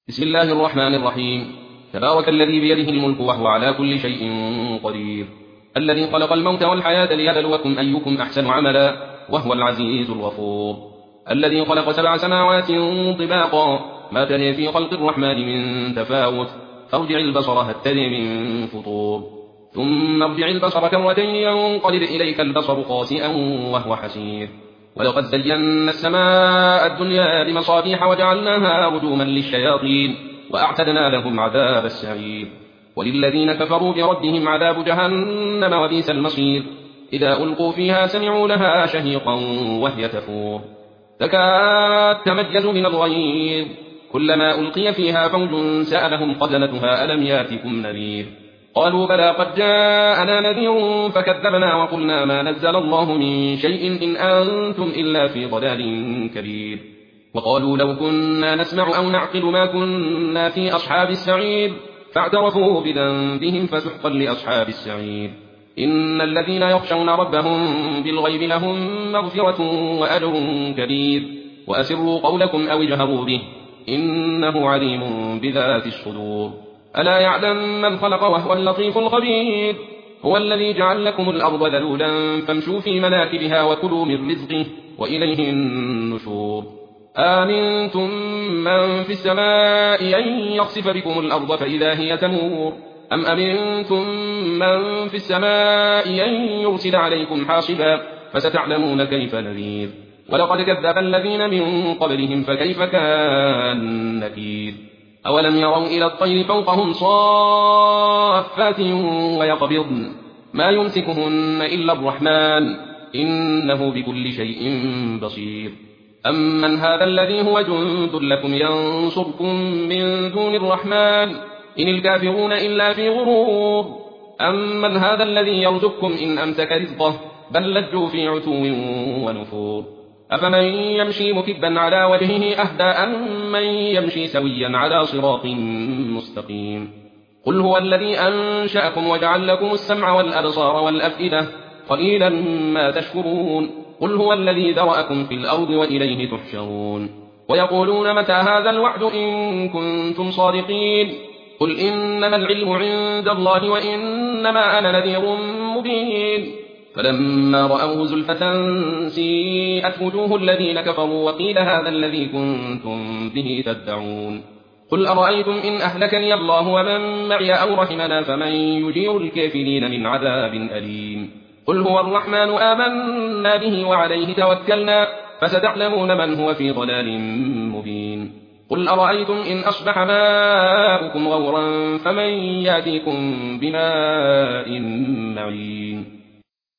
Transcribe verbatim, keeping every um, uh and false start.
بسم الله الرحمن الرحيم. تبارك الذي بيده الملك وهو على كل شيء قدير، الذي خلق الموت والحياة ليبلوكم أيكم أحسن عملا وهو العزيز الغفور، الذي خلق سبع سماوات طباقا ما ترى في خلق الرحمن من تفاوت، فارجع البصر هل ترى من فطور، ثم ارجع البصر كرتين ينقلب إليك البصر خاسئا وهو حسير، ولقد زينا السماء الدنيا بمصابيح وجعلناها رجوما للشياطين وأعتدنا لهم عذاب السعير، وللذين كفروا بربهم عذاب جهنم وبئس المصير، إذا ألقوا فيها سمعوا لها شهيقا وهي تفور، تكاد تميز من الغيظ، كلما ألقي فيها فوج سألهم خزنتها ألم ياتكم نذير، قالوا بلى قد جاءنا نذير فكذبنا وقلنا ما نزل الله من شيء إن أنتم إلا في ضلال كبير، وقالوا لو كنا نسمع أو نعقل ما كنا في أصحاب السعير، فاعترفوا بذنبهم فسحقا لأصحاب السعير، إن الذين يخشون ربهم بالغيب لهم مغفرة وأجر كبير، وأسروا قولكم أو اجهروا به إنه عليم بذات الصدور، ألا يعلم من خلق وهو اللطيف الخبير، هو الذي جعل لكم الأرض ذلولا فامشوا في مناكبها وكلوا من رزقه وإليه النشور، آمنتم من في السماء أن يخسف بكم الأرض فإذا هي تمور، أم أمنتم من في السماء أن يرسل عليكم حاصبا فستعلمون كيف نذير، ولقد كذب الذين من قبلهم فكيف كان نكير، أولم يروا إلى الطير فوقهم صافات ويقبضن ما يمسكهن إلا الرحمن إنه بكل شيء بصير، أمن هذا الذي هو جند لكم ينصركم من دون الرحمن إن الكافرون إلا في غرور، أمن هذا الذي يرزقكم إن أمسك رزقه بل لجوا في عتو ونفور، أفمن يمشي مكبا على وجهه أهدى أم من يمشي سويا على صراط مستقيم، قل هو الذي أنشأكم وجعل لكم السمع والأبصار والأفئدة قليلا ما تشكرون، قل هو الذي ذرأكم في الأرض وإليه تحشرون، ويقولون متى هذا الوعد إن كنتم صادقين، قل إنما العلم عند الله وإنما أنا نذير مبين، فلما رأوه زلفة سيئت وجوه الذين كفروا وقيل هذا الذي كنتم به تدعون، قل أرأيتم إن أهلكني الله ومن معي أو رحمنا فمن يجير الكافرين من عذاب أليم، قل هو الرحمن آمنا به وعليه توكلنا فستعلمون من هو في ضلال مبين، قل أرأيتم إن أصبح ماؤكم غورا فمن يأتيكم بماء معين.